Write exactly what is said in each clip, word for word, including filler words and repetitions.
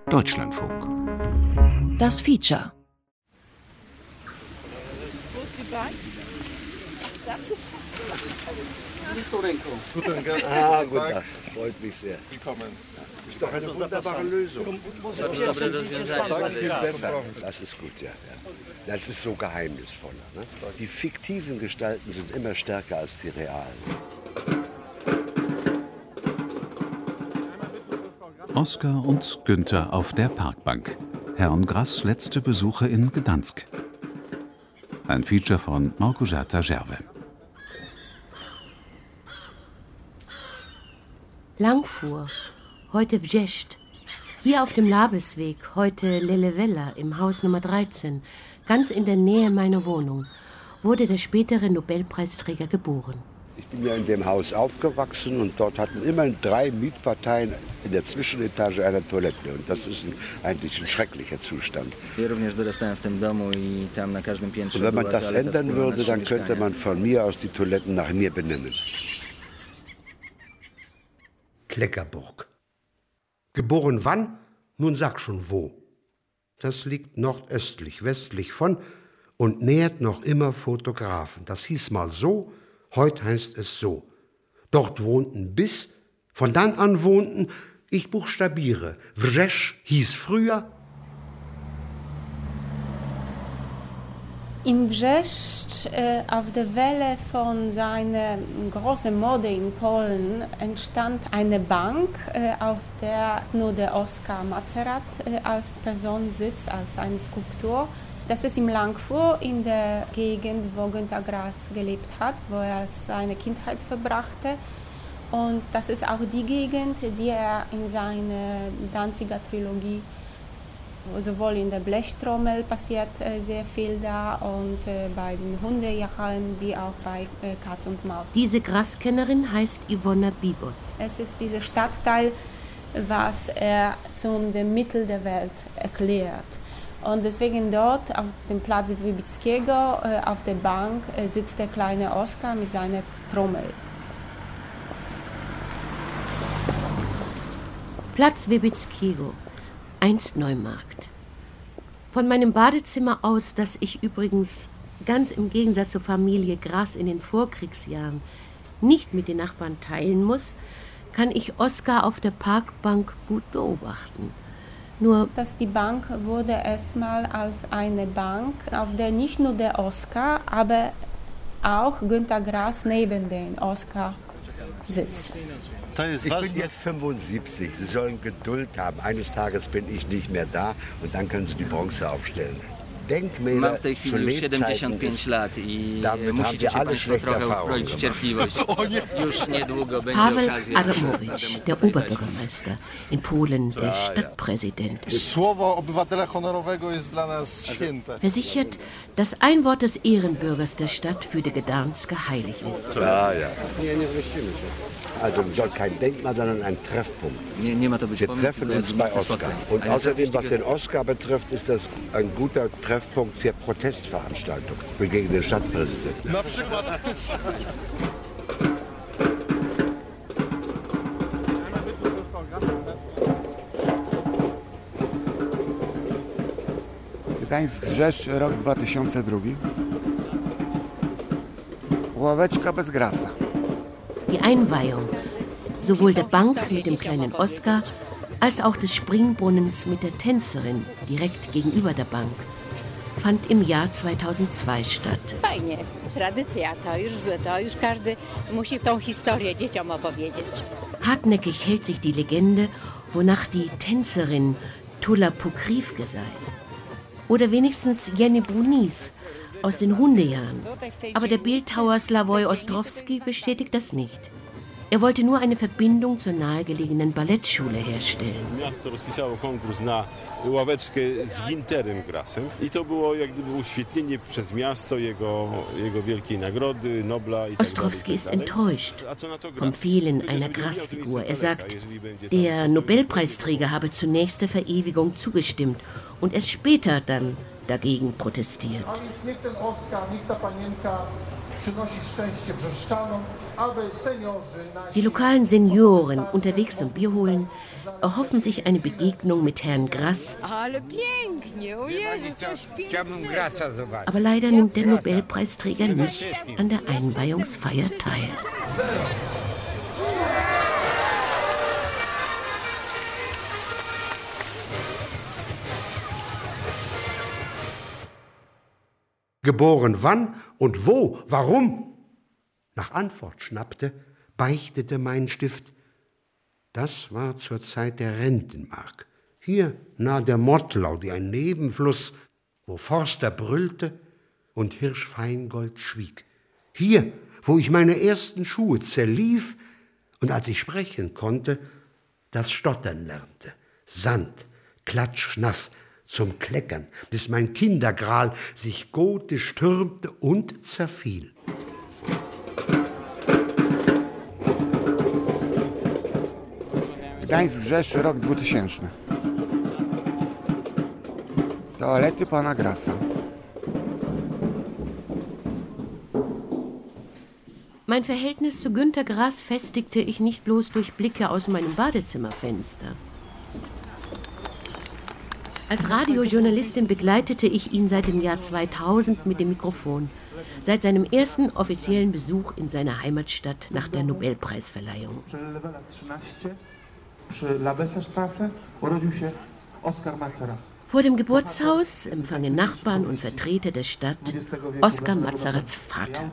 Deutschlandfunk. Das Feature. Ah, guten Tag. Freut mich sehr. Willkommen. Ist doch eine wunderbare Lösung. Viel besser. Das ist gut, ja. Das ist so geheimnisvoller. Ne? Die fiktiven Gestalten sind immer stärker als die realen. Oskar und Günther auf der Parkbank. Herrn Grass letzte Besuche in Gdansk. Ein Feature von Małgorzata Gerwe. Langfuhr, heute Wjescht. Hier auf dem Labesweg, heute Lelewella im Haus Nummer dreizehn, ganz in der Nähe meiner Wohnung, wurde der spätere Nobelpreisträger geboren. Ich bin ja in dem Haus aufgewachsen und dort hatten immerhin drei Mietparteien in der Zwischenetage eine Toilette. Und das ist ein, eigentlich ein schrecklicher Zustand. Und wenn man das ändern würde, dann könnte man von mir aus die Toiletten nach mir benennen. Kleckerburg. Geboren wann? Nun sag schon wo. Das liegt nordöstlich, westlich von und nährt noch immer Fotografen. Das hieß mal so, heute heißt es so. Dort wohnten bis, von dann an wohnten, ich buchstabiere, Wrzeszcz hieß früher. Im Wrzeszcz, äh, auf der Welle von seiner großen Mode in Polen, entstand eine Bank, äh, auf der nur der Oskar Macerat äh, als Person sitzt, als eine Skulptur. Das ist im Langfuhr, in der Gegend, wo Günter Grass gelebt hat, wo er seine Kindheit verbrachte. Und das ist auch die Gegend, die er in seiner Danziger Trilogie, sowohl in der Blechtrommel passiert äh, sehr viel da und äh, bei den Hundejagern wie auch bei äh, Katz und Maus. Diese Grasskennerin heißt Iwona Bigos. Es ist dieser Stadtteil, was er zum dem Mittel der Welt erklärt. Und deswegen dort auf dem Platz Wybickiego, äh, auf der Bank, äh, sitzt der kleine Oskar mit seiner Trommel. Platz Wybickiego, einst Neumarkt. Von meinem Badezimmer aus, das ich übrigens ganz im Gegensatz zur Familie Grass in den Vorkriegsjahren nicht mit den Nachbarn teilen muss, kann ich Oskar auf der Parkbank gut beobachten. Nur, dass die Bank wurde erstmal als eine Bank, auf der nicht nur der Oskar, aber auch Günter Grass neben den Oskar sitzt. Ich bin jetzt fünfundsiebzig. Sie sollen Geduld haben. Eines Tages bin ich nicht mehr da und dann können Sie die Bronze aufstellen. Denkmäler zu Lebzeiten ist, damit haben wir alle schlechte Erfahrungen gemacht. Paweł Adamowicz, der Oberbürgermeister, in Polen der Stadtpräsident, versichert, dass ein Wort des Ehrenbürgers der Stadt für die Gdansker heilig ist. Ja, ja. Also soll kein Denkmal, sondern ein Treffpunkt. Wir treffen uns bei Oskar. Und außerdem, was den Oskar betrifft, ist das ein guter Treffpunkt für Protestveranstaltungen gegen den Stadtpräsidenten. Gdańsk Rzesz, rok dwa tysiące drugi. Ławeczka bez Grassa. Die Einweihung, sowohl der Bank mit dem kleinen Oskar, als auch des Springbrunnens mit der Tänzerin direkt gegenüber der Bank, fand im Jahr zweitausendzwei statt. Fajnie, tradycja, to już, to już każdy musi tą historię dzieciom opowiedzieć. Hartnäckig hält sich die Legende, wonach die Tänzerin Tulla Pokrivke sei. Oder wenigstens Jenny Brunis aus den Hundejahren. Aber der Bildhauer Slavoj Ostrowski bestätigt das nicht. Er wollte nur eine Verbindung zur nahegelegenen Ballettschule herstellen. Miasto rozpisało konkurs na ławeczkę z Günterem Grassem i to było jak gdyby uświetnienie przez miasto jego, jego wielkiej nagrody, Nobla. Ostrowski ist enttäuscht vom Fehlen einer Grass-Figur. Er sagt, der Nobelpreisträger habe zunächst der Verewigung zugestimmt und erst später dann dagegen protestiert. Die lokalen Senioren, unterwegs zum Bier holen, erhoffen sich eine Begegnung mit Herrn Grass. Aber leider nimmt der Nobelpreisträger nicht an der Einweihungsfeier teil. Geboren wann und wo, warum? Nach Antwort schnappte, beichtete mein Stift. Das war zur Zeit der Rentenmark. Hier nahe der Mottlau, die ein Nebenfluss, wo Forster brüllte und Hirschfeingold schwieg. Hier, wo ich meine ersten Schuhe zerlief und als ich sprechen konnte, das Stottern lernte. Sand, klatschnass, zum Kleckern, bis mein Kindergral sich gotisch türmte und zerfiel. Gdańsk, Rzesz, rok dwutysięczny. Toalety pana Grassa. Mein Verhältnis zu Günter Grass festigte ich nicht bloß durch Blicke aus meinem Badezimmerfenster. Als Radiojournalistin begleitete ich ihn seit dem Jahr zweitausend mit dem Mikrofon, seit seinem ersten offiziellen Besuch in seiner Heimatstadt nach der Nobelpreisverleihung. Vor dem Geburtshaus empfangen Nachbarn und Vertreter der Stadt Oskar Mazarats Vater.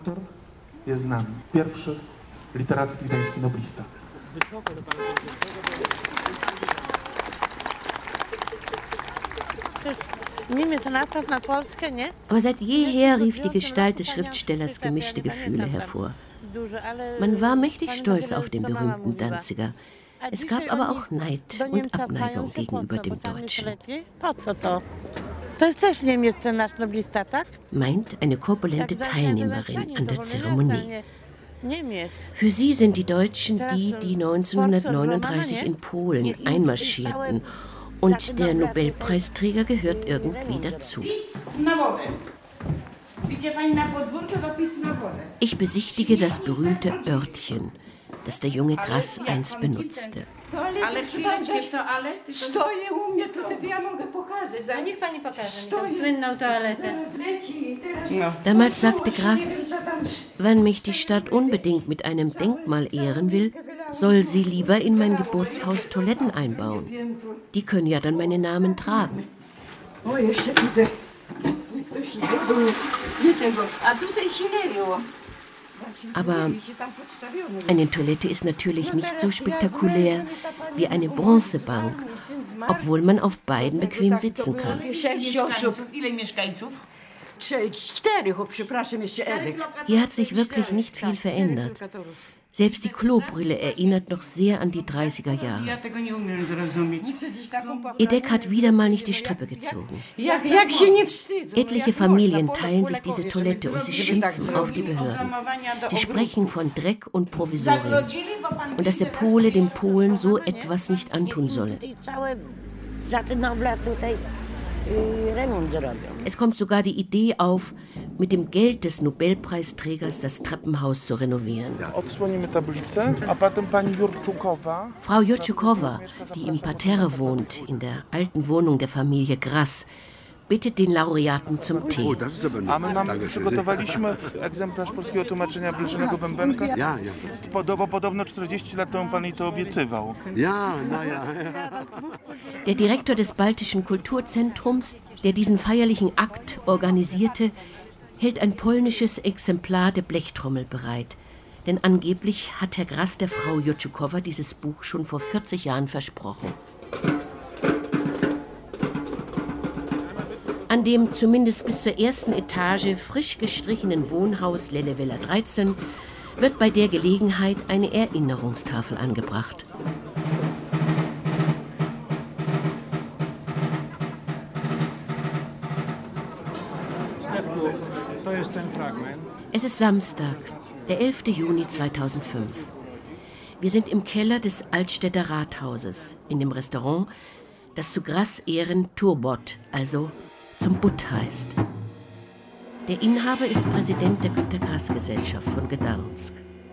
Aber seit jeher rief die Gestalt des Schriftstellers gemischte Gefühle hervor. Man war mächtig stolz auf den berühmten Danziger. Es gab aber auch Neid und Abneigung gegenüber dem Deutschen. Meint eine korpulente Teilnehmerin an der Zeremonie. Für sie sind die Deutschen die, die neunzehnhundertneununddreißig in Polen einmarschierten. Und der Nobelpreisträger gehört irgendwie dazu. Ich besichtige das berühmte Örtchen, das der junge Grass einst benutzte. Damals sagte Grass, wenn mich die Stadt unbedingt mit einem Denkmal ehren will, soll sie lieber in mein Geburtshaus Toiletten einbauen. Die können ja dann meinen Namen tragen. Aber eine Toilette ist natürlich nicht so spektakulär wie eine Bronzebank, obwohl man auf beiden bequem sitzen kann. Hier hat sich wirklich nicht viel verändert. Selbst die Klobrille erinnert noch sehr an die dreißiger Jahre. Ihr Deck hat wieder mal nicht die Strippe gezogen. Etliche Familien teilen sich diese Toilette und sie schimpfen auf die Behörden. Sie sprechen von Dreck und Provisorien und dass der Pole dem Polen so etwas nicht antun solle. Es kommt sogar die Idee auf, mit dem Geld des Nobelpreisträgers das Treppenhaus zu renovieren. Frau Jurczukowa, die im Parterre wohnt, in der alten Wohnung der Familie Grass, bittet den Laureaten zum Tee. O, das ist aber nett. Danke schön. Egzemplarz polskiego tłumaczenia Blaszenego Bębenka. Ja, ja. Podobno, podobno czterdzieści lat temu pan i to obiecywał. Ja, na ja. Der Direktor des Baltischen Kulturzentrums, der diesen feierlichen Akt organisierte, hält ein polnisches Exemplar der Blechtrommel bereit. Denn angeblich hat Herr Grass der Frau Jurczukowa dieses Buch schon vor vierzig Jahren versprochen. An dem zumindest bis zur ersten Etage frisch gestrichenen Wohnhaus Lelewela dreizehn wird bei der Gelegenheit eine Erinnerungstafel angebracht. Es ist Samstag, der elfte Juni zweitausendfünf. Wir sind im Keller des Altstädter Rathauses, in dem Restaurant, das zu Grass Ehren Turbot, also zum Butt heißt. Der Inhaber ist Präsident der Günter-Grass-Gesellschaft von Gdansk.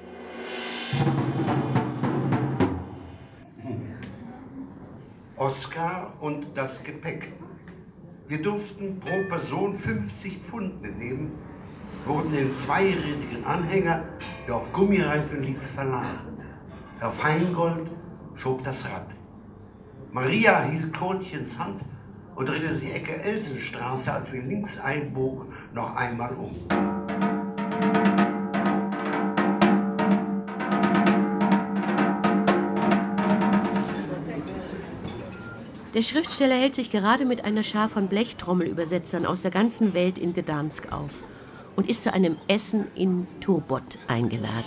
Oskar und das Gepäck. Wir durften pro Person fünfzig Pfund mitnehmen, wurden in zweirädigen Anhänger, der auf Gummireifen lief, verladen. Herr Feingold schob das Rad. Maria hielt Kurtchens Hand und drehte die Ecke Elsenstraße, als wir links einbogen, noch einmal um. Der Schriftsteller hält sich gerade mit einer Schar von Blechtrommelübersetzern aus der ganzen Welt in Gdansk auf und ist zu einem Essen in Turbot eingeladen.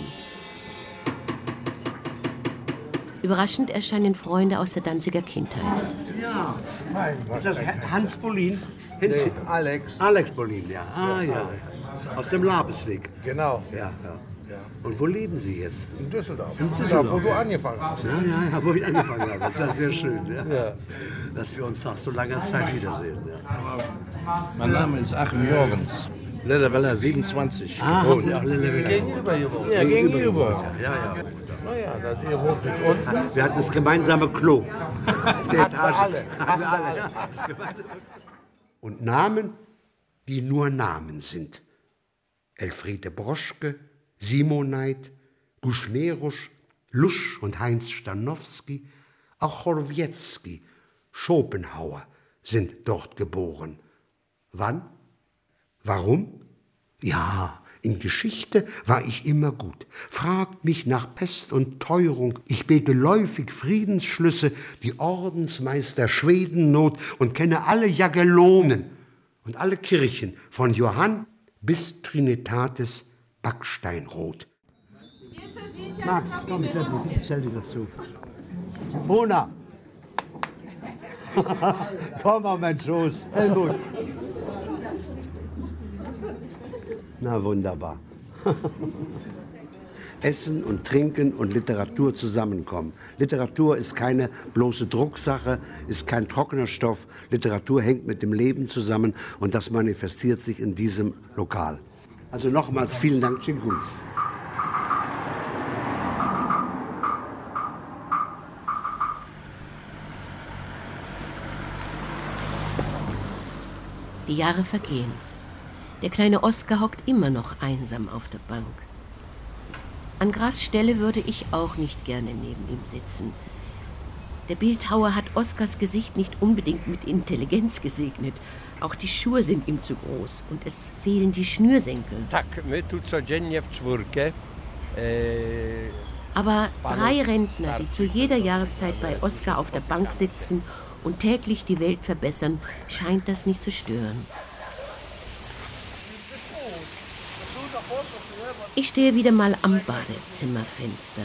Überraschend erscheinen Freunde aus der Danziger Kindheit. Ja, ist das Hans Bolin? Nee, Alex. Alex Bolin, ja. Ah, ja. Aus dem Labesweg. Genau. Ja, ja. Und wo leben Sie jetzt? In Düsseldorf. In Düsseldorf. Ja, wo du angefangen hast. Ja, ja, ja, wo ich angefangen habe. Das war sehr schön, ja. Ja. Dass wir uns nach so langer Zeit wiedersehen. Ja. Mein Name ist Achim Jorgens. Lilleweller siebenundzwanzig. Ah, gewohnt. ja, Lilleweller. Gegenüber gewohnt. Ja, gegenüber. Ja, ja. Naja, das ihr wohnt mit unten. Wir hatten das gemeinsame Klo. Auf der Hatten wir alle. Hatten wir alle. Und Namen, die nur Namen sind. Elfriede Broschke, Simoneit, Guschnerusch, Lusch und Heinz Stanowski, auch Chorowiecki, Schopenhauer sind dort geboren. Wann? Warum? Ja, in Geschichte war ich immer gut. Fragt mich nach Pest und Teuerung. Ich bete läufig Friedensschlüsse, die Ordensmeister Schwedennot und kenne alle Jagellonen und alle Kirchen von Johann bis Trinitatis Backsteinrot. Max, komm, stell dich dazu. Mona! Komm auf meinen Schoß. Helmut! Na, wunderbar. Essen und Trinken und Literatur zusammenkommen. Literatur ist keine bloße Drucksache, ist kein trockener Stoff. Literatur hängt mit dem Leben zusammen und das manifestiert sich in diesem Lokal. Also nochmals vielen Dank, Chinkun. Die Jahre vergehen. Der kleine Oskar hockt immer noch einsam auf der Bank. An Grass' Stelle würde ich auch nicht gerne neben ihm sitzen. Der Bildhauer hat Oskars Gesicht nicht unbedingt mit Intelligenz gesegnet. Auch die Schuhe sind ihm zu groß und es fehlen die Schnürsenkel. Aber drei Rentner, die zu jeder Jahreszeit bei Oskar auf der Bank sitzen und täglich die Welt verbessern, scheint das nicht zu stören. Ich stehe wieder mal am Badezimmerfenster.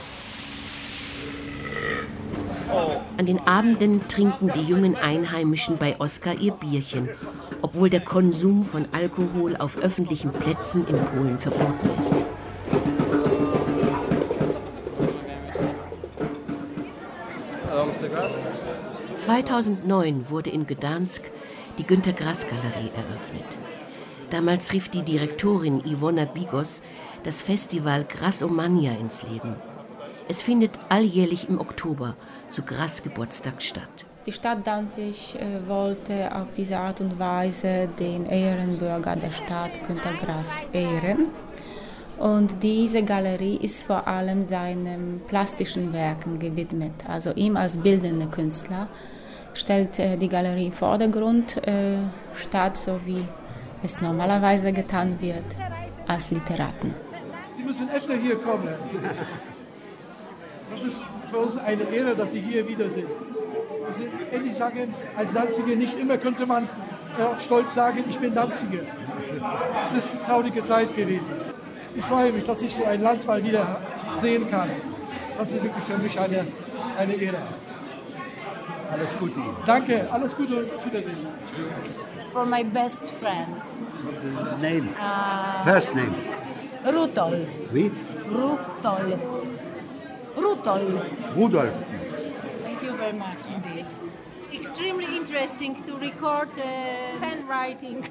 An den Abenden trinken die jungen Einheimischen bei Oskar ihr Bierchen, obwohl der Konsum von Alkohol auf öffentlichen Plätzen in Polen verboten ist. zweitausendneun wurde in Gdansk die Günter-Grass-Galerie eröffnet. Damals rief die Direktorin Iwona Bigos das Festival Grassomania ins Leben. Es findet alljährlich im Oktober zu Grass' Geburtstag statt. Die Stadt Danzig äh, wollte auf diese Art und Weise den Ehrenbürger der Stadt Günter Grass ehren. Und diese Galerie ist vor allem seinen plastischen Werken gewidmet. Also ihm als bildender Künstler stellt äh, die Galerie im Vordergrund, äh, statt so wie es normalerweise getan wird, als Literaten. Sie müssen öfter hier kommen. Das ist für uns eine Ehre, dass Sie hier wieder sind. Ich muss ehrlich sagen, als Danziger nicht immer könnte man äh, stolz sagen, ich bin Danziger. Es ist eine traurige Zeit gewesen. Ich freue mich, dass ich so ein Land mal wieder sehen kann. Das ist wirklich für mich eine, eine Ehre. Alles Gute Ihnen. Danke, alles Gute und auf Wiedersehen. For my best friend. What is his name? Uh, First name? Rudolf. Wie? Rudolf. Rudolf. Rudolf. Thank you very much indeed. extremely interesting to record uh, handwriting.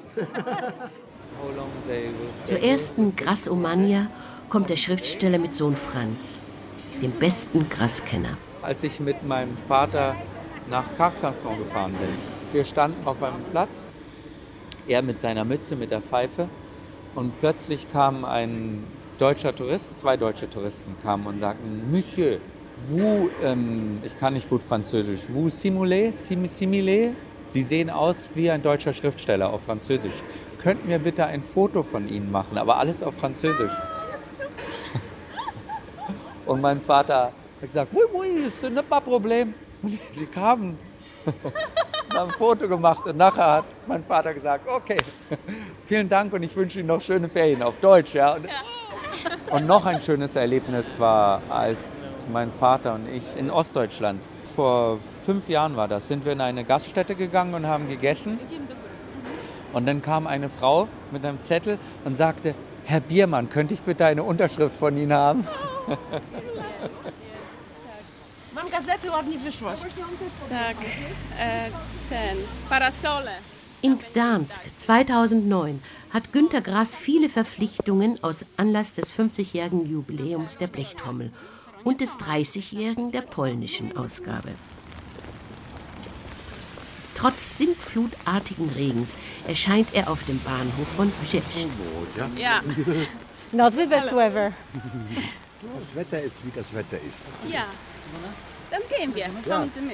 Zur ersten Grassomania kommt der Schriftsteller mit Sohn Franz, dem besten Grasskenner. Als ich mit meinem Vater nach Carcassonne gefahren bin, wir standen auf einem Platz, er mit seiner Mütze, mit der Pfeife, und plötzlich kam ein deutscher Tourist, zwei deutsche Touristen kamen und sagten, Monsieur, vous, ähm, ich kann nicht gut Französisch, vous simulez, sim, similez, Sie sehen aus wie ein deutscher Schriftsteller auf Französisch. Könnten wir bitte ein Foto von Ihnen machen, aber alles auf Französisch. Und mein Vater hat gesagt, oui, oui, c'est n'est pas Problem. Und sie kamen, haben ein Foto gemacht und nachher hat mein Vater gesagt, okay, vielen Dank und ich wünsche Ihnen noch schöne Ferien auf Deutsch. Ja. Und, und noch ein schönes Erlebnis war, als mein Vater und ich in Ostdeutschland, vor fünf Jahren war das, sind wir in eine Gaststätte gegangen und haben gegessen. Und dann kam eine Frau mit einem Zettel und sagte, Herr Biermann, könnte ich bitte eine Unterschrift von Ihnen haben? Mam gazety ładnie wyszłaś. Tak, e, ten, Parasole. In Gdansk zweitausendneun hat Günter Grass viele Verpflichtungen aus Anlass des fünfzigjährigen Jubiläums der Blechtrommel und des dreißigjährigen der polnischen Ausgabe. Trotz sintflutartigen Regens erscheint er auf dem Bahnhof von Rzeszów. Ja. Not the best weather. Das Wetter ist, wie das Wetter ist. Ja, dann gehen wir. Ja. Kommen Sie mit.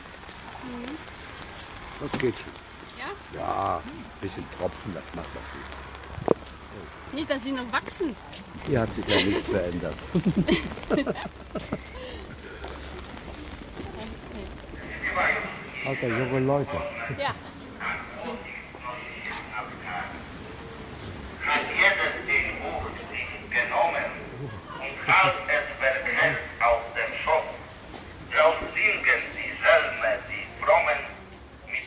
Das geht schon. Ja? Ja, ein bisschen Tropfen, das macht doch nichts. Nicht, dass Sie noch wachsen. Hier hat sich ja nichts verändert. Alter, junge Leute. Ja. Hat jeden den Buch sich genommen und als es verknässt auf dem Schoß, drauf singen die Selme, die frommen, mit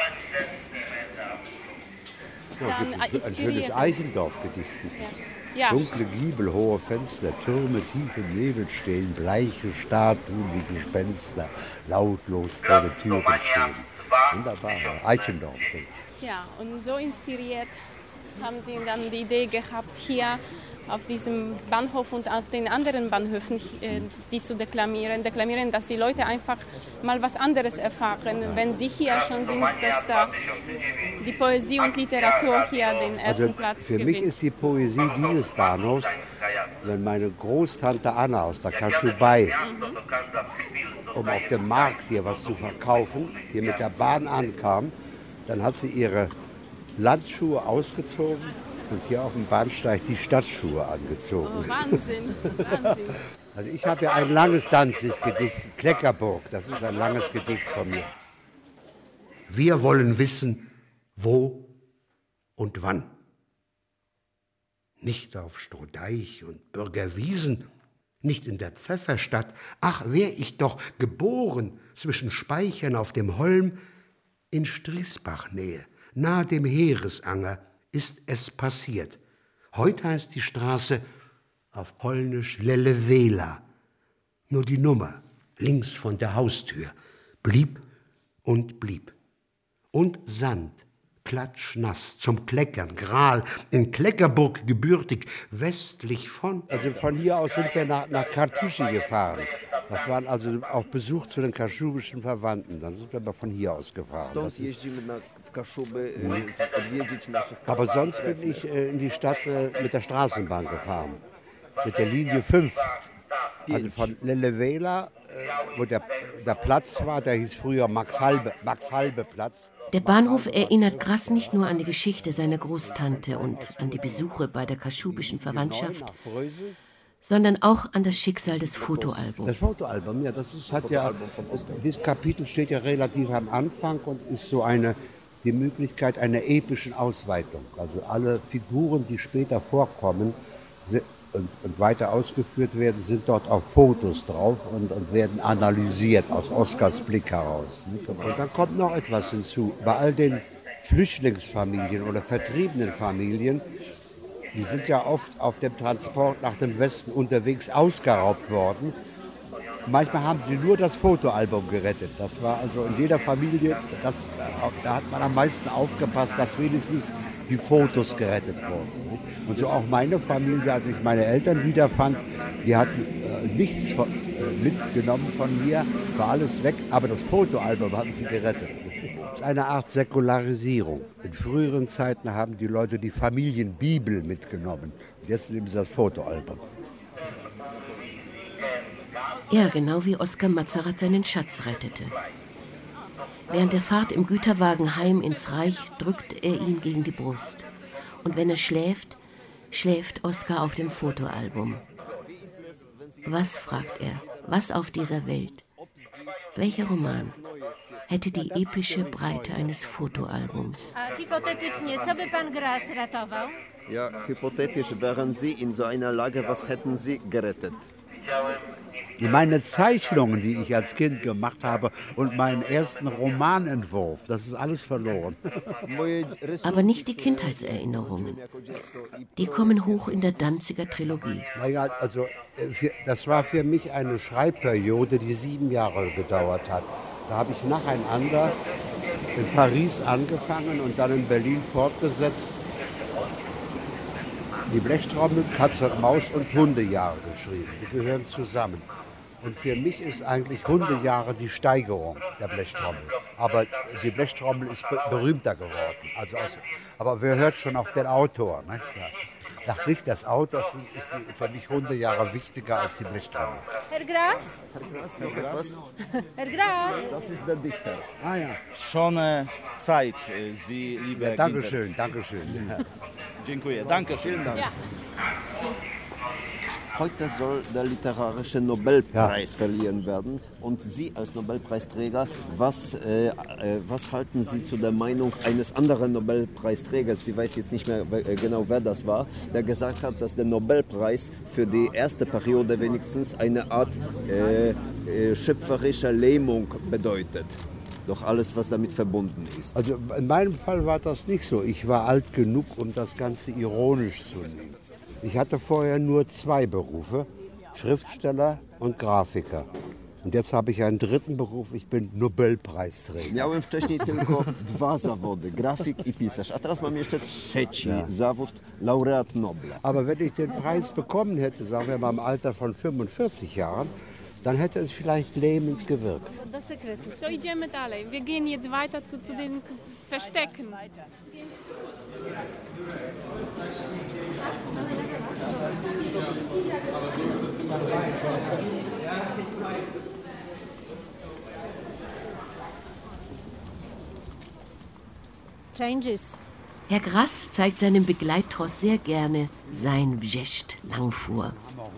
Schalen Ja, ein schönes Eichendorff-Gedicht gibt es. Ja. Dunkle Giebel, hohe Fenster, Türme tief im Nebel stehen, bleiche Statuen wie Gespenster, lautlos vor den Türen stehen. Wunderbar, Eichendorff. Ja, und so inspiriert haben Sie dann die Idee gehabt, hier auf diesem Bahnhof und auf den anderen Bahnhöfen die zu deklamieren, deklamieren, dass die Leute einfach mal was anderes erfahren, wenn sie hier schon sind, dass da die Poesie und Literatur hier den ersten also Platz für gewinnt. mich ist die Poesie dieses Bahnhofs, wenn meine Großtante Anna aus der Kaschubei, um auf dem Markt hier was zu verkaufen, hier mit der Bahn ankam, dann hat sie ihre Landschuhe ausgezogen und hier auf dem Bahnsteig die Stadtschuhe angezogen. Oh, Wahnsinn, Wahnsinn. Also ich habe ja ein langes Danzig-Gedicht, Kleckerburg, das ist ein langes Gedicht von mir. Wir wollen wissen, wo und wann. Nicht auf Strohdeich und Bürgerwiesen, nicht in der Pfefferstadt. Ach, wär ich doch geboren zwischen Speichern auf dem Holm in Striesbach-Nähe, nahe dem Heeresanger, ist es passiert. Heute heißt die Straße auf Polnisch Lelewela. Nur die Nummer links von der Haustür blieb und blieb. Und Sand, klatschnass, zum Kleckern, Gral, in Kleckerburg gebürtig, westlich von... Also von hier aus sind wir nach, nach Kartuschi gefahren. Das waren also auf Besuch zu den kaschubischen Verwandten. Dann sind wir aber von hier aus gefahren. Das ist, mhm. Aber sonst bin ich äh, in die Stadt äh, mit der Straßenbahn gefahren. Mit der Linie fünf. Also von Lelewela, äh, wo der, der Platz war, der hieß früher Max-Halbe, Max-Halbe-Platz. Der Bahnhof erinnert Grass nicht nur an die Geschichte seiner Großtante und an die Besuche bei der kaschubischen Verwandtschaft, sondern auch an das Schicksal des Fotoalbums. Das Fotoalbum, ja, das ist, hat ja, dieses Kapitel steht ja relativ am Anfang und ist so eine, die Möglichkeit einer epischen Ausweitung. Also alle Figuren, die später vorkommen und, und weiter ausgeführt werden, sind dort auf Fotos drauf und, und werden analysiert aus Oskars Blick heraus. Und dann kommt noch etwas hinzu. Bei all den Flüchtlingsfamilien oder vertriebenen Familien, die sind ja oft auf dem Transport nach dem Westen unterwegs ausgeraubt worden. Manchmal haben sie nur das Fotoalbum gerettet. Das war also in jeder Familie, das, da hat man am meisten aufgepasst, dass wenigstens die Fotos gerettet wurden. Und so auch meine Familie, als ich meine Eltern wiederfand, die hatten äh, nichts von, äh, mitgenommen von mir, war alles weg, aber das Fotoalbum hatten sie gerettet. Das ist eine Art Säkularisierung. In früheren Zeiten haben die Leute die Familienbibel mitgenommen. Jetzt nehmen sie das Fotoalbum. Ja, genau wie Oskar Matzerath seinen Schatz rettete. Während der Fahrt im Güterwagen heim ins Reich drückt er ihn gegen die Brust. Und wenn er schläft, schläft Oskar auf dem Fotoalbum. Was, fragt er, was auf dieser Welt? Welcher Roman hätte die epische Breite eines Fotoalbums? Hypothetycznie, co by pan Grass ratował? Ja, hypothetisch wären Sie in so einer Lage, was hätten Sie gerettet? Meine Zeichnungen, die ich als Kind gemacht habe und meinen ersten Romanentwurf, das ist alles verloren. Aber nicht die Kindheitserinnerungen. Die kommen hoch in der Danziger Trilogie. Naja, also das war für mich eine Schreibperiode, die sieben Jahre gedauert hat. Da habe ich nacheinander in Paris angefangen und dann in Berlin fortgesetzt. Die Blechtrommel, Katze und Maus und Hundejahre geschrieben. Die gehören zusammen. Und für mich ist eigentlich Hundejahre die Steigerung der Blechtrommel. Aber die Blechtrommel ist be berühmter geworden. Also aus, aber wer hört schon auf den Autor? Ne? Nach Sicht des Autors ist die, für mich Hundejahre wichtiger als die Blechtrommel. Herr Grass? Herr Grass, was? Herr Grass? Das ist der Dichter. Ah ja. Schon äh, Zeit, äh, Sie, liebe ja, Dankeschön, Dankeschön. Ja. Dziękuję, danke schön. Vielen Dank. Ja. Heute soll der literarische Nobelpreis ja. verliehen werden. Und Sie als Nobelpreisträger, was, äh, äh, was halten Sie zu der Meinung eines anderen Nobelpreisträgers, ich weiß jetzt nicht mehr genau, wer das war, der gesagt hat, dass der Nobelpreis für die erste Periode wenigstens eine Art äh, äh, schöpferischer Lähmung bedeutet? Doch alles, was damit verbunden ist. Also in meinem Fall war das nicht so. Ich war alt genug, um das Ganze ironisch zu nehmen. Ich hatte vorher nur zwei Berufe, Schriftsteller und Grafiker. Und jetzt habe ich einen dritten Beruf, ich bin Nobelpreisträger. Miałem wcześniej tylko dwa zawody, grafik i pisarz, a teraz mam jeszcze trzeci ja. zawód, laureat Nobla. Aber wenn ich den Preis bekommen hätte, sagen wir mal im Alter von fünfundvierzig Jahren, dann hätte es vielleicht lähmend gewirkt. So idziemy dalej. Wir gehen jetzt weiter zu, zu den Verstecken. Changes. Herr Grass zeigt seinem Begleittross sehr gerne sein Wjeżdż Langfuhr.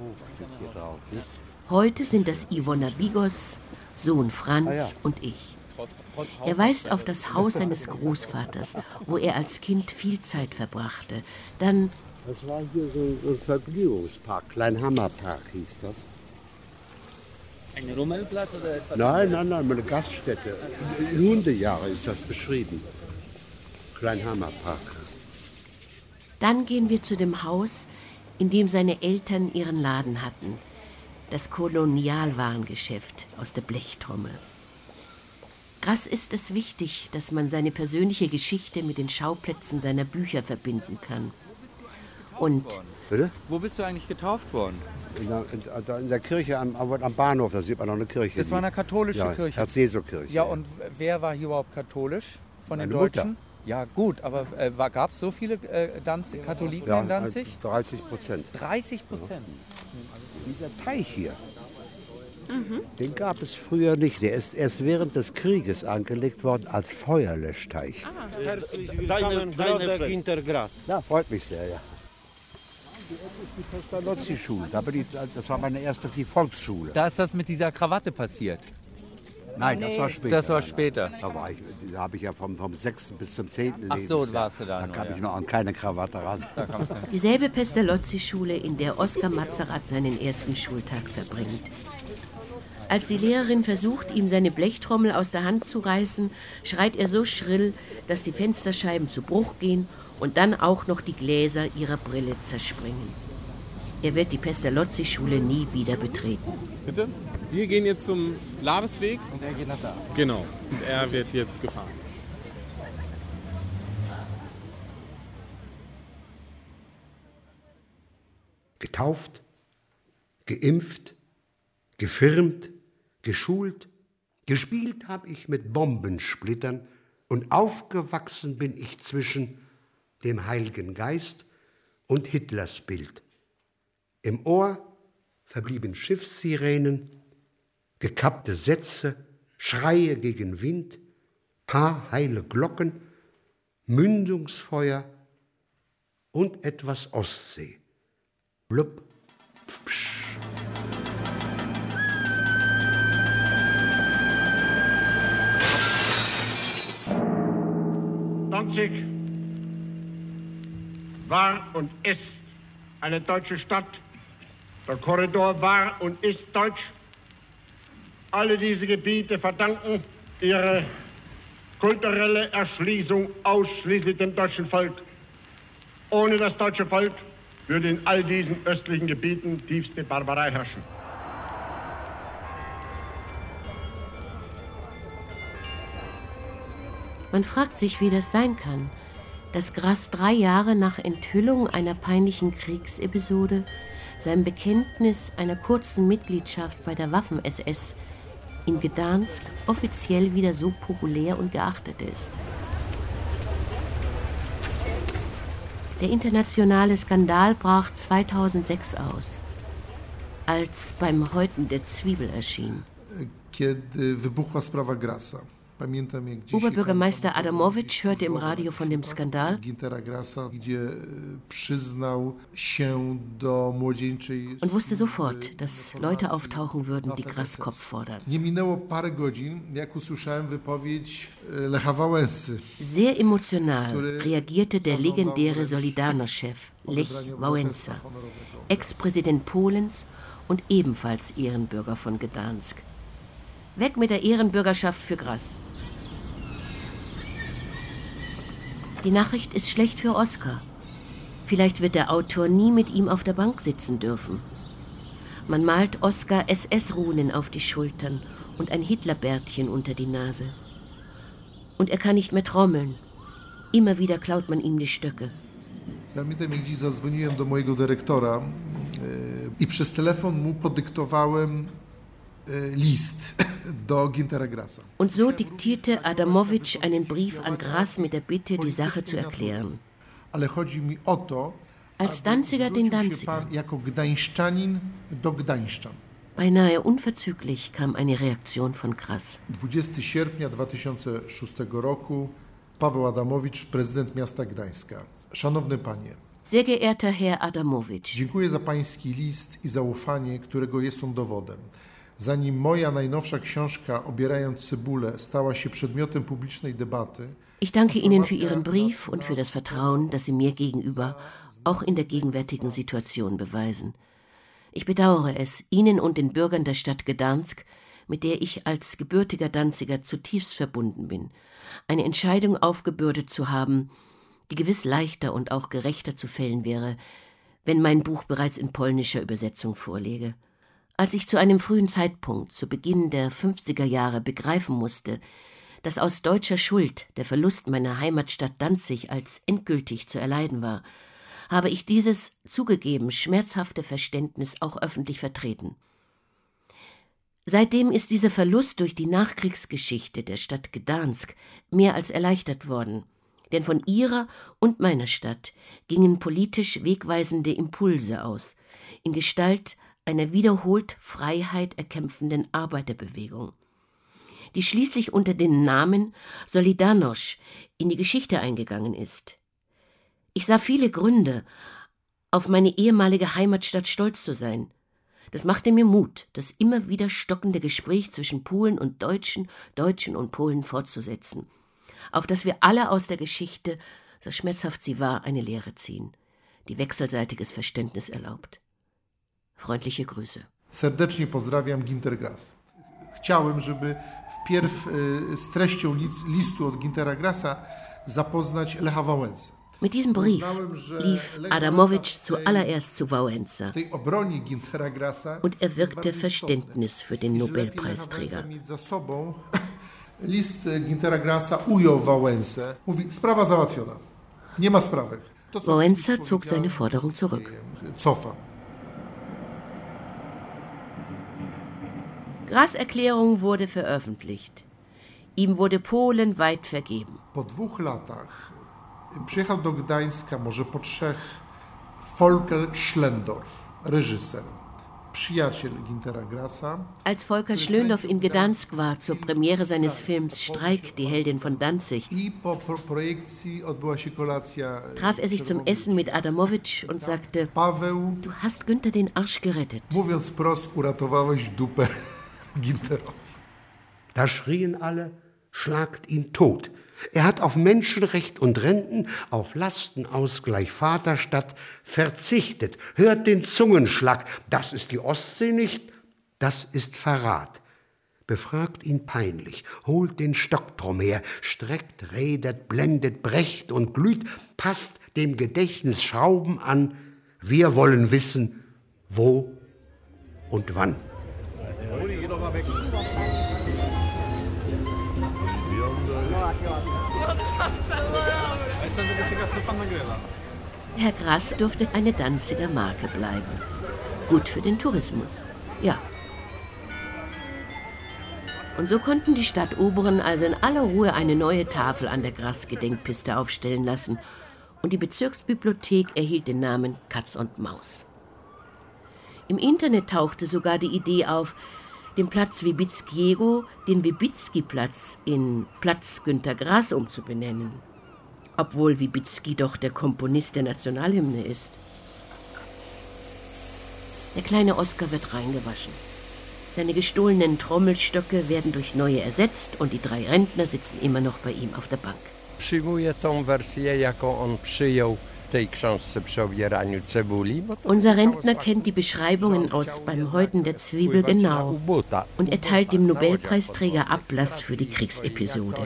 Heute sind das Iwona Bigos, Sohn Franz ah ja. und ich. Er weist auf das Haus seines Großvaters, wo er als Kind viel Zeit verbrachte. Dann... Das war hier so ein Vergnügungspark, Kleinhammerpark hieß das. Ein Rummelplatz oder etwas? Nein, nein, nein, eine Gaststätte. In Hundejahre ist das beschrieben. Kleinhammerpark. Dann gehen wir zu dem Haus, in dem seine Eltern ihren Laden hatten. Das Kolonialwarengeschäft aus der Blechtrommel. Grass ist es wichtig, dass man seine persönliche Geschichte mit den Schauplätzen seiner Bücher verbinden kann. Und... Bitte? Wo bist du eigentlich getauft worden? In der, in, in der Kirche am, am Bahnhof, da sieht man noch eine Kirche. Das war eine katholische ja, Kirche? Herz-Jesu-Kirche. Ja, und wer war hier überhaupt katholisch von Meine den Deutschen? Mutter. Ja gut, aber äh, gab es so viele äh, Danzig, Katholiken ja, in Danzig? dreißig Prozent. dreißig Prozent? Ja. Dieser Teich hier, mhm. den gab es früher nicht. Der ist erst während des Krieges angelegt worden als Feuerlöschteich. Ah. Deine, deine Ginter Grass. Ja, freut mich sehr, ja. Die Pestalozzi-Schule, das war meine erste die Volksschule. Da ist das mit dieser Krawatte passiert? Nein, nee. das war später. Das war später. Da, war ich, da habe ich ja vom, vom sechsten bis zum zehnten Ach Lebensjahr. so, warst du da. Da nur, kam ja. ich noch an keine Krawatte ran. Dieselbe Pestalozzi-Schule, in der Oskar Matzerath seinen ersten Schultag verbringt. Als die Lehrerin versucht, ihm seine Blechtrommel aus der Hand zu reißen, schreit er so schrill, dass die Fensterscheiben zu Bruch gehen und dann auch noch die Gläser ihrer Brille zerspringen. Er wird die Pestalozzi-Schule nie wieder betreten. Bitte? Wir gehen jetzt zum Lavesweg. Und er geht nach da. Genau. Und er wird jetzt gefahren. Getauft, geimpft, gefirmt, geschult, gespielt habe ich mit Bombensplittern und aufgewachsen bin ich zwischen dem Heiligen Geist und Hitlers Bild. Im Ohr verblieben Schiffssirenen, gekappte Sätze, Schreie gegen Wind, paar heile Glocken, Mündungsfeuer und etwas Ostsee. Blub, psch. Danzig war und ist eine deutsche Stadt. Der Korridor war und ist deutsch. Alle diese Gebiete verdanken ihre kulturelle Erschließung ausschließlich dem deutschen Volk. Ohne das deutsche Volk würde in all diesen östlichen Gebieten tiefste Barbarei herrschen. Man fragt sich, wie das sein kann, dass Grass drei Jahre nach Enthüllung einer peinlichen Kriegsepisode, seinem Bekenntnis einer kurzen Mitgliedschaft bei der Waffen-S S, in Gdansk offiziell wieder so populär und geachtet ist. Der internationale Skandal brach zweitausendsechs aus, als beim Häuten der Zwiebel erschien. Kiedy wybuchła sprawa Grassa. Oberbürgermeister Adamowicz hörte im Radio von dem Skandal und wusste sofort, dass Leute auftauchen würden, die Grass Kopf fordern. Sehr emotional reagierte der legendäre Solidarność-Chef Lech Wałęsa, Ex-Präsident Polens und ebenfalls Ehrenbürger von Gdansk. Weg mit der Ehrenbürgerschaft für Grass. Die Nachricht ist schlecht für Oskar. Vielleicht wird der Autor nie mit ihm auf der Bank sitzen dürfen. Man malt Oskar S S-Runen auf die Schultern und ein Hitlerbärtchen unter die Nase. Und er kann nicht mehr trommeln. Immer wieder klaut man ihm die Stöcke. Pamiętam, jak dziś zadzwoniłem do mojego dyrektora i przez telefon mu podyktowałem List do Güntera Grassa. Und so diktierte Adamowicz einen Brief an Grass mit der Bitte, die Sache zu erklären. Ale chodzi mi o to, als Danziger den Danziger. Jako Gdańszczanin do Gdańszczan. Beinahe unverzüglich kam eine Reaktion von Grass. dwudziestego sierpnia dwa tysiące szóstego roku Paweł Adamowicz, prezydent miasta Gdańska. Szanowny panie. Sehr geehrter Herr Adamowicz. Dziękuję za pański list i zaufanie, którego jest on dowodem. Zanim moja najnowsza książka Obierając cebulę stała się przedmiotem publicznej debaty. Ich danke Ihnen für Ihren Brief und für das Vertrauen, das Sie mir gegenüber auch in der gegenwärtigen Situation beweisen. Ich bedauere es, Ihnen und den Bürgern der Stadt Gdansk, mit der ich als gebürtiger Danziger zutiefst verbunden bin, eine Entscheidung aufgebürdet zu haben, die gewiss leichter und auch gerechter zu fällen wäre, wenn mein Buch bereits in polnischer Übersetzung vorläge. Als ich zu einem frühen Zeitpunkt, zu Beginn der fünfziger Jahre, begreifen musste, dass aus deutscher Schuld der Verlust meiner Heimatstadt Danzig als endgültig zu erleiden war, habe ich dieses zugegeben schmerzhafte Verständnis auch öffentlich vertreten. Seitdem ist dieser Verlust durch die Nachkriegsgeschichte der Stadt Gdansk mehr als erleichtert worden, denn von ihrer und meiner Stadt gingen politisch wegweisende Impulse aus, in Gestalt einer wiederholt Freiheit erkämpfenden Arbeiterbewegung, die schließlich unter dem Namen Solidarność in die Geschichte eingegangen ist. Ich sah viele Gründe, auf meine ehemalige Heimatstadt stolz zu sein. Das machte mir Mut, das immer wieder stockende Gespräch zwischen Polen und Deutschen, Deutschen und Polen fortzusetzen, auf das wir alle aus der Geschichte, so schmerzhaft sie war, eine Lehre ziehen, die wechselseitiges Verständnis erlaubt. Freundliche Grüße. Serdecznie pozdrawiam, Günter Grass. Chciałem, żeby wpierw z treścią listu od Güntera Grassa zapoznać Lecha Wałęsę. Mit diesem Brief lief Adamowicz zuallererst zu Wałęsa und erwirkte Verständnis für den Nobelpreisträger. List Güntera Grassa ujął Wałęsę. Mówi, sprawa załatwiona. Nie ma sprawy. Wałęsa zog seine Forderung zurück. Cofa. Grass' Erklärung wurde veröffentlicht. Ihm wurde Polen weit vergeben. Po dwóch latach przyjechał do Gdańska, może po trzech, Volker Schlendorf, reżyser, przyjaciel Güntera Grassa. Als Volker Schlendorf in Gdansk war zur Premiere seines Films Streik, die Heldin von Danzig, traf er sich zum Essen mit Adamowicz und sagte, du hast Günther den Arsch gerettet. Mówiąc wprost, uratowałeś dupę Günterowi. Da schrien alle, schlagt ihn tot. Er hat auf Menschenrecht und Renten, auf Lastenausgleich Vaterstadt verzichtet. Hört den Zungenschlag. Das ist die Ostsee nicht, das ist Verrat. Befragt ihn peinlich, holt den Stockturm her, streckt, redet, blendet, brecht und glüht, passt dem Gedächtnis Schrauben an. Wir wollen wissen, wo und wann. Herr Grass durfte eine Danziger Marke bleiben. Gut für den Tourismus, ja. Und so konnten die Stadtoberen also in aller Ruhe eine neue Tafel an der Grass-Gedenkpiste aufstellen lassen und die Bezirksbibliothek erhielt den Namen Katz und Maus. Im Internet tauchte sogar die Idee auf, den Platz Wybickiego, den Wybicki-Platz, in Platz Günter Grass umzubenennen. Obwohl Wybicki doch der Komponist der Nationalhymne ist. Der kleine Oskar wird reingewaschen. Seine gestohlenen Trommelstöcke werden durch neue ersetzt und die drei Rentner sitzen immer noch bei ihm auf der Bank. Przyjmuję tą wersję, jaką on przyjął w tej książce przy obieraniu cebuli. Unser Rentner kennt die Beschreibungen aus Beim Häuten der Zwiebel genau und erteilt dem Nobelpreisträger Ablass für die Kriegsepisode.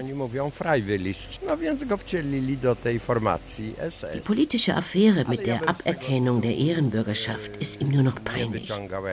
Die politische Affäre mit der Aberkennung der Ehrenbürgerschaft ist ihm nur noch peinlich.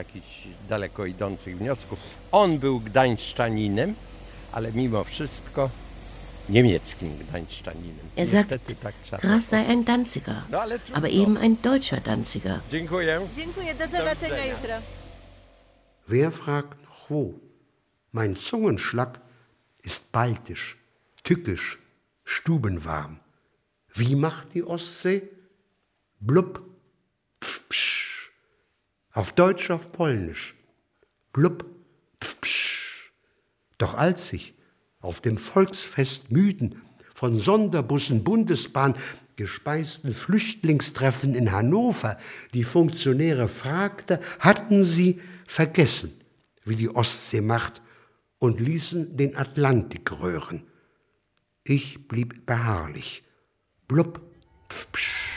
On był Gdańszczaninem, ale mimo wszystko niemieckim Gdańszczaninem. Er sagt, Grass sei ein Danziger, aber eben ein deutscher Danziger. Dziękuję. Dziękuję, do zobaczenia jutro. Wer fragt noch wo? Mein Zungenschlag ist baltisch, tückisch, stubenwarm. Wie macht die Ostsee? Blub, pf, psch. Auf Deutsch, auf Polnisch. Blub, pf, psch. Doch als ich auf dem Volksfest Müden von Sonderbussen Bundesbahn gespeisten Flüchtlingstreffen in Hannover die Funktionäre fragte, hatten sie vergessen, wie die Ostsee macht und ließen den Atlantik röhren. Ich blieb beharrlich. Blub, pf, psch.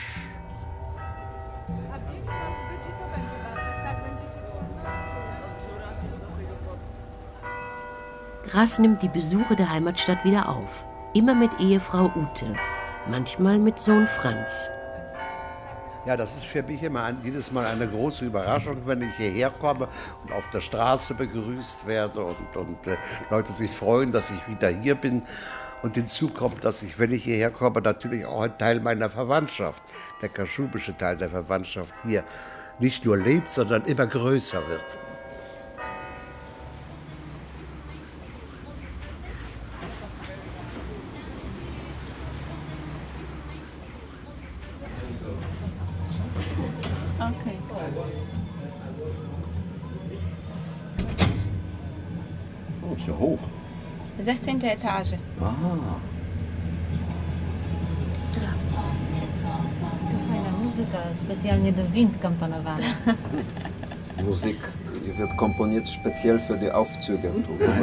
Grass nimmt die Besuche der Heimatstadt wieder auf. Immer mit Ehefrau Ute, manchmal mit Sohn Franz. Ja, das ist für mich immer ein, jedes Mal eine große Überraschung, wenn ich hierher komme und auf der Straße begrüßt werde und, und äh, Leute sich freuen, dass ich wieder hier bin. Und hinzu kommt, dass ich, wenn ich hierher komme, natürlich auch ein Teil meiner Verwandtschaft, der kaschubische Teil der Verwandtschaft hier, nicht nur lebt, sondern immer größer wird. Okay. Oh, so hoch. sechzehnte Etage. Ah. To fajna muzyka, specjalnie do wind komponowana. Musik wird komponiert speziell für die Aufzüge.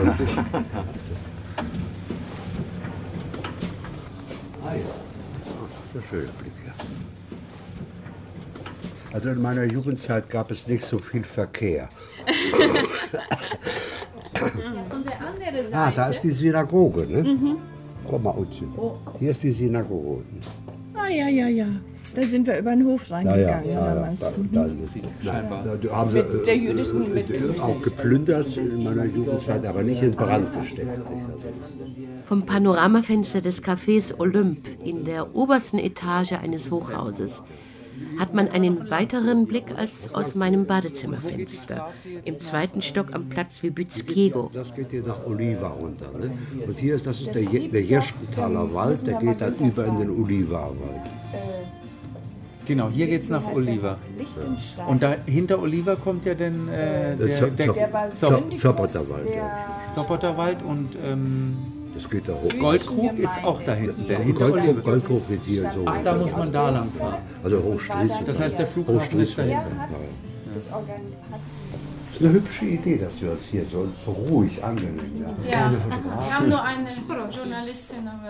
Ah ja, das ist ein schöner Blick, ja. Also in meiner Jugendzeit gab es nicht so viel Verkehr. Von der anderen Seite. Ah, da ist die Synagoge, ne? Mhm. Guck mal, Utje. Hier ist die Synagoge. Ah Ah, ja, ja, ja. Da sind wir über den Hof reingegangen. Ja, ja, ja, ja, da, da, da haben sie äh, äh, auch geplündert in meiner Jugendzeit, aber nicht in Brand gesteckt. Vom Panoramafenster des Cafés Olymp in der obersten Etage eines Hochhauses hat man einen weiteren Blick als aus meinem Badezimmerfenster. Im zweiten Stock am Platz Wybickiego. Das geht hier nach Oliva runter. Ne? Und hier ist, das ist der, der Jirschenthaler Wald, der geht dann über in den Oliva-Wald. Genau, hier geht es nach Oliva. Und da hinter Oliva kommt ja dann äh, der, der, der Zopperterwald. Zopperterwald und ähm, das geht da hoch. Goldkrug ist auch da hinten. Der Goldkrug, Goldkrug geht hier so. Ach, da muss man da lang fahren. Also Hochstrieß. Das heißt, der Flughafen ist da hinten. Das ist eine hübsche Idee, dass wir uns hier so, so ruhig angenehm ja. Ja, wir haben nur eine Journalistin, aber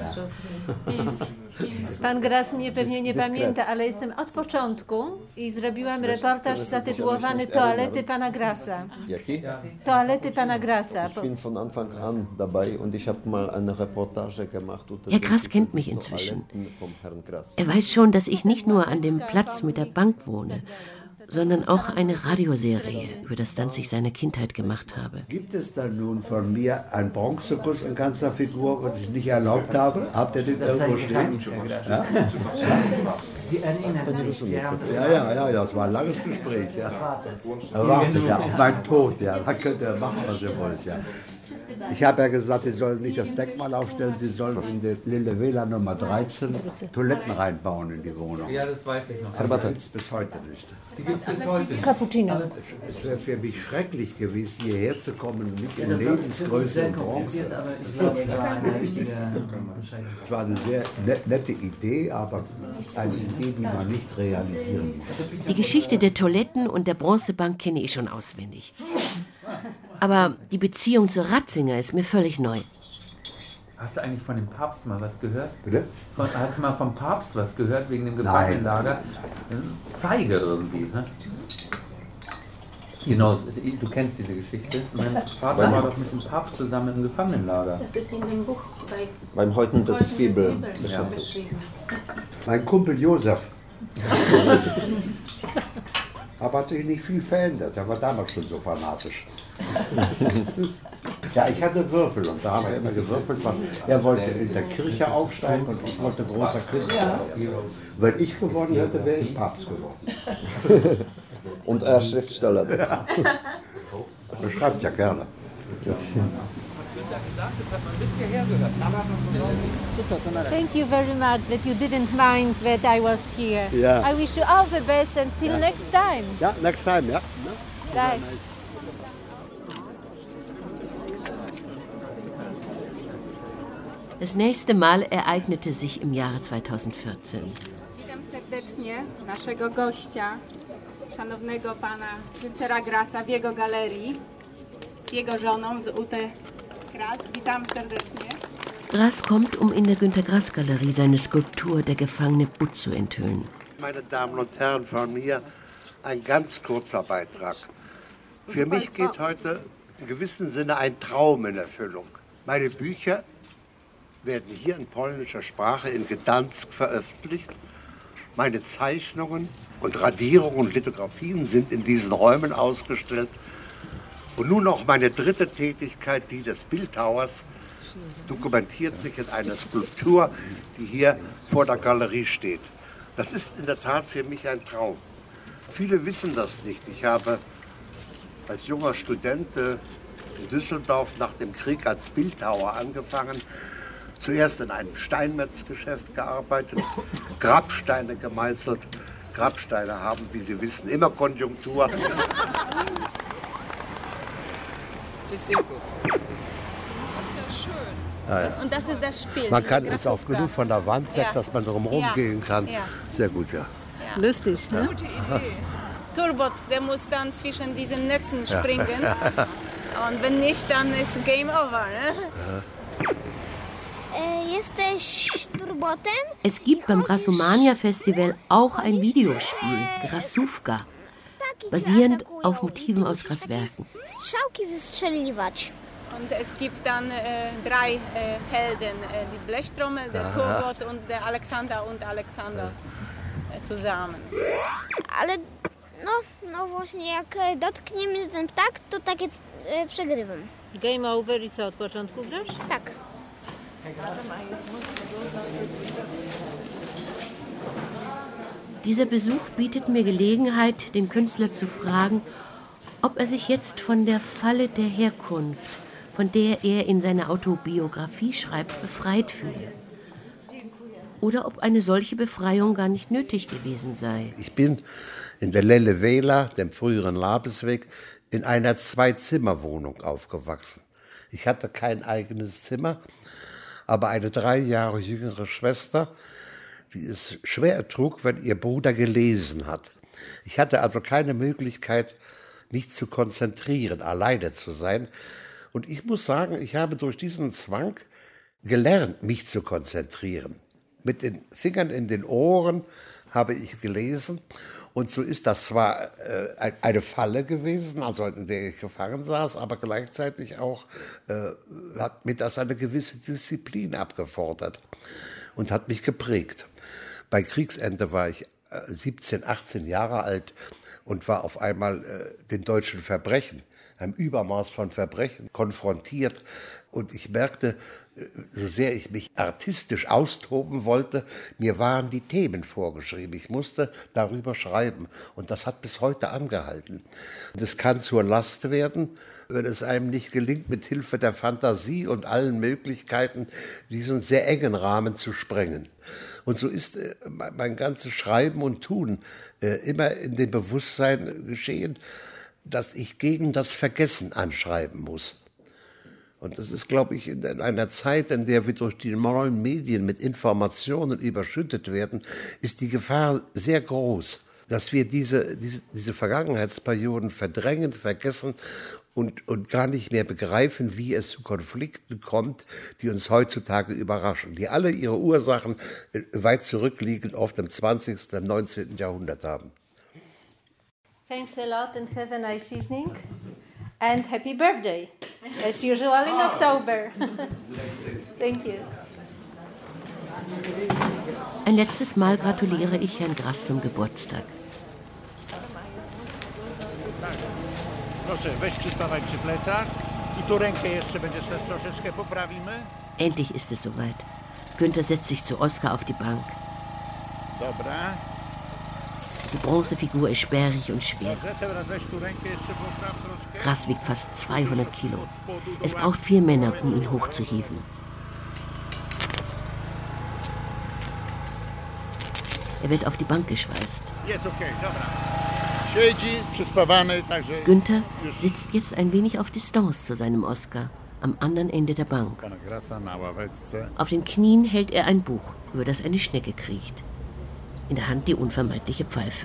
Pan Gras mnie pewnie nie pamięta, ale jestem od początku i zrobiłam reportaż zatytułowany Toalety pana Grasa. Jaki? Toalety pana Grasa. Ich bin von Anfang an dabei und ich habe mal eine Reportage gemacht. Herr Grass kennt mich inzwischen. Er weiß schon, dass ich nicht nur an dem Platz mit der Bank wohne, sondern auch eine Radioserie über das Land ich seine Kindheit gemacht habe. Gibt es da nun von mir einen Bronzekuss in ganzer Figur, was ich nicht erlaubt habe? Habt ihr den irgendwo stehen? Ja? Sie erinnern sich, wir haben das ja, ja, ja, ja, das war ein langes Gespräch. Ja. Erwartet ja auf meinen Tod, ja. Da könnt ihr machen, was ihr wollt, ja. Ich habe ja gesagt, Sie sollen nicht das Denkmal aufstellen, Sie sollen in die Lille Villa Nummer dreizehn Toiletten reinbauen in die Wohnung. Ja, das weiß ich noch. Aber das gibt es bis heute nicht. Die gibt es bis heute. Cappuccino. Es wäre für mich schrecklich gewesen, hierher zu kommen, nicht in Lebensgröße und Bronze. Es war eine sehr nette Idee, aber eine Idee, die man nicht realisieren muss. Die Geschichte der Toiletten und der Bronzebank kenne ich schon auswendig. Aber die Beziehung zu Ratzinger ist mir völlig neu. Hast du eigentlich von dem Papst mal was gehört? Bitte? Von, hast du mal vom Papst was gehört wegen dem Gefangenenlager? Feige irgendwie, ne? Genau, du kennst diese Geschichte. Mein Vater war doch mit dem Papst zusammen im Gefangenenlager. Das ist in dem Buch bei beim Häuten der Zwiebel ja. beschrieben. Mein Kumpel Josef. Aber hat sich nicht viel verändert. Er war damals schon so fanatisch. Ja, ich hatte Würfel und da haben wir immer gewürfelt. Er wollte in der Kirche aufsteigen und ich wollte großer Künstler. Wenn ich gewonnen hätte, wäre ich Papst geworden. Und er Schriftsteller. Ja. Er schreibt ja gerne. Ja. Thank you very much that you didn't mind that I was here. Yeah. I wish you all the best until yeah. next time. Ja, next time, ja. Bye. Das nächste Mal ereignete sich im Jahre zweitausendvierzehn. Witam serdecznie naszego gościa, szanownego pana Günthera Grassa w jego galerii z jego żoną, z Ute Grass. Witam serdecznie. Grass kommt, um in der Günter Grass Galerie seine Skulptur Der gefangene Butt zu enthüllen. Meine Damen und Herren, von mir ein ganz kurzer Beitrag. Für mich geht heute in gewissem Sinne ein Traum in Erfüllung. Meine Bücher werden hier in polnischer Sprache in Gdansk veröffentlicht. Meine Zeichnungen und Radierungen und Lithografien sind in diesen Räumen ausgestellt. Und nun noch meine dritte Tätigkeit, die des Bildhauers, dokumentiert sich in einer Skulptur, die hier vor der Galerie steht. Das ist in der Tat für mich ein Traum. Viele wissen das nicht. Ich habe als junger Student in Düsseldorf nach dem Krieg als Bildhauer angefangen. Zuerst in einem Steinmetzgeschäft gearbeitet, Grabsteine gemeißelt. Grabsteine haben, wie Sie wissen, immer Konjunktur. Das ist sehr gut. Das ist ja schön. Ja, ja. Das, und das ist das Spiel. Man kann es auch genug von der Wand weg, ja. dass man drum rumgehen kann. Ja. Sehr gut, ja. Ja. Lustig, ne? Gute Idee. Turbot, der muss dann zwischen diesen Netzen springen. Ja. Und wenn nicht, dann ist Game Over. Ne? Ja. Jesteś Turbotem? Es gibt beim Grassomania Festival auch ein Videospiel, Grassówka, basierend auf Motiven aus Grasswerken. Strzałki wystrzeliwać. Und es gibt dann äh, drei äh, Helden, äh, die Blechtrommel, der Turgot und der Alexander und Alexander äh, zusammen. Ale no, no właśnie, jak e, dotkniemy ten ptak, to tak jest, e, przegrywam. Game over i co, od początku grasz? Tak. Dieser Besuch bietet mir Gelegenheit, den Künstler zu fragen, ob er sich jetzt von der Falle der Herkunft, von der er in seiner Autobiografie schreibt, befreit fühle. Oder ob eine solche Befreiung gar nicht nötig gewesen sei. Ich bin in der Lelle Wela, dem früheren Labesweg, in einer Zwei-Zimmer-Wohnung aufgewachsen. Ich hatte kein eigenes Zimmer, aber eine drei Jahre jüngere Schwester, die es schwer ertrug, wenn ihr Bruder gelesen hat. Ich hatte also keine Möglichkeit, mich zu konzentrieren, alleine zu sein. Und ich muss sagen, ich habe durch diesen Zwang gelernt, mich zu konzentrieren. Mit den Fingern in den Ohren habe ich gelesen. Und so ist das zwar äh, eine Falle gewesen, also in der ich gefangen saß, aber gleichzeitig auch äh, hat mir das eine gewisse Disziplin abgefordert und hat mich geprägt. Bei Kriegsende war ich äh, siebzehn, achtzehn Jahre alt und war auf einmal äh, den deutschen Verbrechen, einem Übermaß von Verbrechen konfrontiert. Und ich merkte, so sehr ich mich artistisch austoben wollte, mir waren die Themen vorgeschrieben. Ich musste darüber schreiben. Und das hat bis heute angehalten. Und es kann zur Last werden, wenn es einem nicht gelingt, mit Hilfe der Fantasie und allen Möglichkeiten diesen sehr engen Rahmen zu sprengen. Und so ist äh, mein ganzes Schreiben und Tun äh, immer in dem Bewusstsein geschehen, dass ich gegen das Vergessen anschreiben muss. Und das ist, glaube ich, in einer Zeit, in der wir durch die neuen Medien mit Informationen überschüttet werden, ist die Gefahr sehr groß, dass wir diese, diese, diese Vergangenheitsperioden verdrängen, vergessen und, und gar nicht mehr begreifen, wie es zu Konflikten kommt, die uns heutzutage überraschen, die alle ihre Ursachen weit zurückliegend, oft im zwanzigsten und neunzehnten Jahrhundert haben. Thanks a lot and have a nice evening. And happy birthday, as usual in October. Thank you. Ein letztes Mal gratuliere ich Herrn Grass zum Geburtstag. Proszę, weź przystawaj przy plecach i tu rękę jeszcze będziesz nas troszeczkę poprawimy. Endlich ist es soweit. Günther setzt sich zu Oskar auf die Bank. Dobra. Die Bronzefigur ist sperrig und schwer. Grass wiegt fast zweihundert Kilo. Es braucht vier Männer, um ihn hochzuhieven. Er wird auf die Bank geschweißt. Günther sitzt jetzt ein wenig auf Distanz zu seinem Oskar, am anderen Ende der Bank. Auf den Knien hält er ein Buch, über das eine Schnecke kriecht. In der Hand die unvermeidliche Pfeife.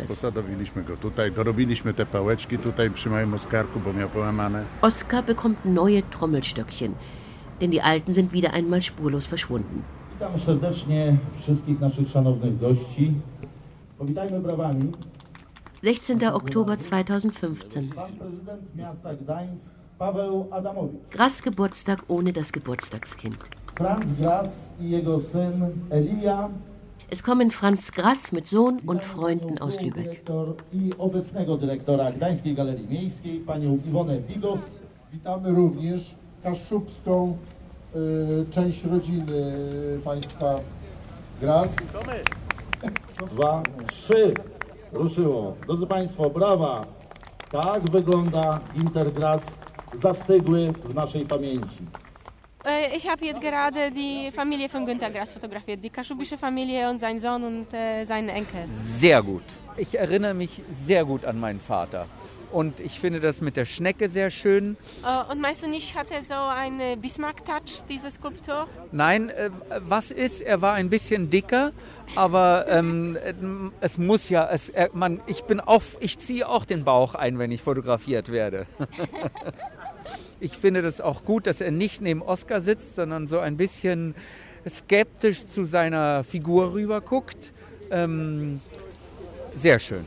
Oskar bekommt neue Trommelstöckchen, denn die alten sind wieder einmal spurlos verschwunden. Witam serdecznie wszystkich naszych szanownych gości. Powitajmy brawami. sechzehnter Oktober zweitausendfünfzehn. Pan prezydent miasta Gdańsk, Paweł Adamowicz. Grass Geburtstag ohne das Geburtstagskind. Franz Grass i jego syn Elia. Es kommen Franz Grass mit Sohn und Freunden aus Lübeck. I obecnego dyrektora Gdańskiej Galerii Miejskiej, panią Iwonę Bigos. Witamy również kaszubską y, część rodziny państwa Grass. Dwa, trzy. Ruszyło. Drodzy Państwo, brawa. Tak wygląda Günter Grass, zastygły w naszej pamięci. Ich habe jetzt gerade die Familie von Günter Grass fotografiert, die kaschubische Familie und sein Sohn und äh, seinen Enkel. Sehr gut. Ich erinnere mich sehr gut an meinen Vater. Und ich finde das mit der Schnecke sehr schön. Uh, und meinst du nicht, hat er so einen Bismarck-Touch, diese Skulptur? Nein, äh, was ist, er war ein bisschen dicker, aber ähm, es muss ja, es, er, man, ich bin auch, ich ziehe auch den Bauch ein, wenn ich fotografiert werde. Ich finde das auch gut, dass er nicht neben Oskar sitzt, sondern so ein bisschen skeptisch zu seiner Figur rüber guckt. Ähm, sehr schön.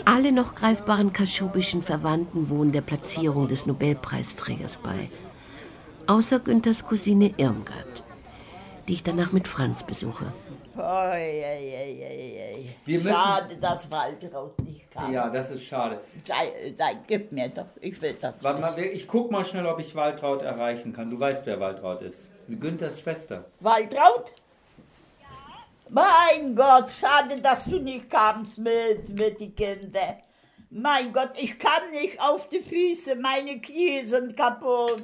Alle noch greifbaren kaschubischen Verwandten wohnen der Platzierung des Nobelpreisträgers bei. Außer Günthers Cousine Irmgard, die ich danach mit Franz besuche. Oi, oi, oi, oi. Wir Schade, dass Waltraud nicht kam. Ja, das ist schade. Sei, sei, gib mir doch, ich will das Warte wissen. mal, ich guck mal schnell, ob ich Waltraud erreichen kann. Du weißt, wer Waltraud ist. Günthers Schwester. Waltraud? Ja. Mein Gott, schade, dass du nicht kamst mit, mit den Kindern. Mein Gott, ich kann nicht auf die Füße, meine Knie sind kaputt.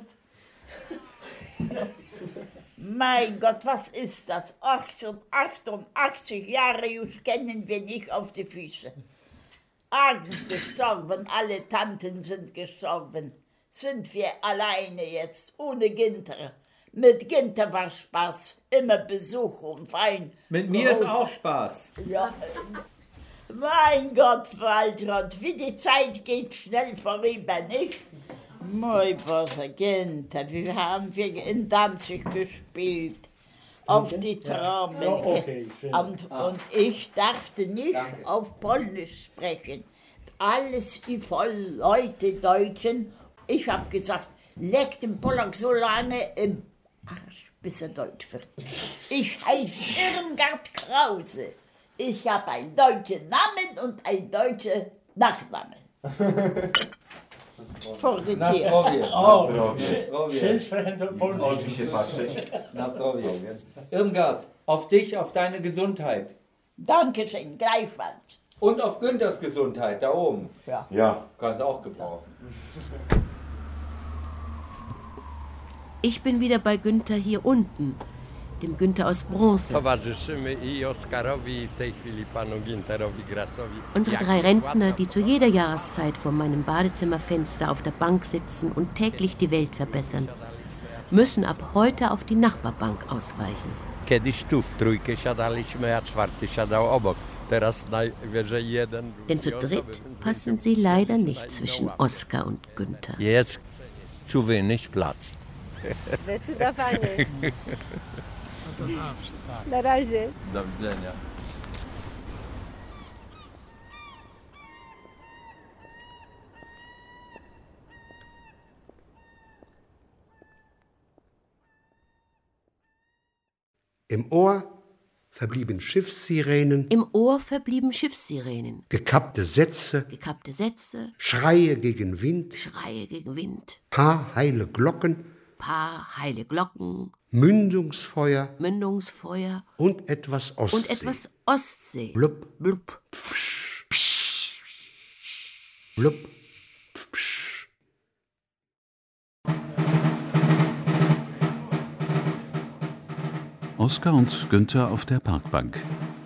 Mein Gott, was ist das? achtundachtzig Jahre just kennen wir nicht auf die Füße. Agnes gestorben, alle Tanten sind gestorben. Sind wir alleine jetzt, ohne Günther. Mit Günther war Spaß, immer Besuch und Wein. Mit mir ist auch Spaß. Ja. Mein Gott, Waltraud, wie die Zeit geht schnell vorüber, nicht? Mein Bosser Günther, wir haben wir in Danzig gespielt, auf die Trommel. Ja, okay, schön. und, Ah. und ich dachte nicht Danke. auf Polnisch sprechen. Alles voll Leute, Deutschen. Ich habe gesagt, leck den Polak so lange im Arsch, bis er Deutsch wird. Ich heiße Irmgard Krause. Ich habe einen deutschen Namen und einen deutschen Nachnamen. Vor die Na Tür. zdrowie. Na O, zdrowie. schön- Zdrowie. schön sprechen Polnisch. Oczy się patrzeć. Na zdrowie. Irmgard, auf dich, auf deine Gesundheit. Dankeschön, gleichfalls. Und auf Günthers Gesundheit, da oben. Ja. Ja. Kannst du auch gebrauchen. Ich bin wieder bei Günther hier unten, dem Günther aus Bronze. Towarzyszymy i Oskarowi, i w tej chwili panu Ginterowi Grassowi. Unsere Jak drei ładna Rentner, die zu jeder Jahreszeit vor meinem Badezimmerfenster auf der Bank sitzen und täglich die Welt verbessern, müssen ab heute auf die Nachbarbank ausweichen. Kiedyś tu w trójkę siadaliśmy, a czwarty siadał obok. Teraz najwyżej jeden. Denn zu dritt passen sie leider nicht zwischen Oskar und Günther. Jest zu wenig Platz. Zdecydowanie. Na razie. Do widzenia. Im Ohr verblieben Schiffssirenen, Im Ohr verblieben Schiffssirenen, gekappte Sätze, gekappte Sätze, Schreie gegen Wind, Schreie gegen Wind, Paar heile Glocken, Paar heile Glocken, Mündungsfeuer Mündungsfeuer und etwas Ostsee. und etwas Ostsee. Blub, blub, blub. Oskar und Günther auf der Parkbank.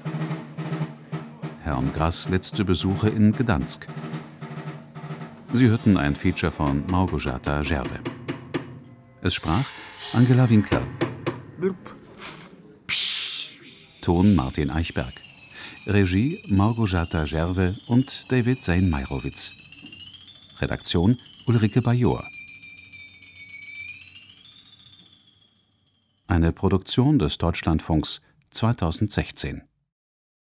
Herrn Grass letzte Besuche in Gdansk. Sie hörten ein Feature von Małgorzata Żerwe. Es sprach Angela Winkler. Ton Martin Eichberg. Regie Małgorzata Żerwe und David Sein-Meirowitz. Redaktion Ulrike Bajor. Eine Produktion des Deutschlandfunks zweitausendsechzehn.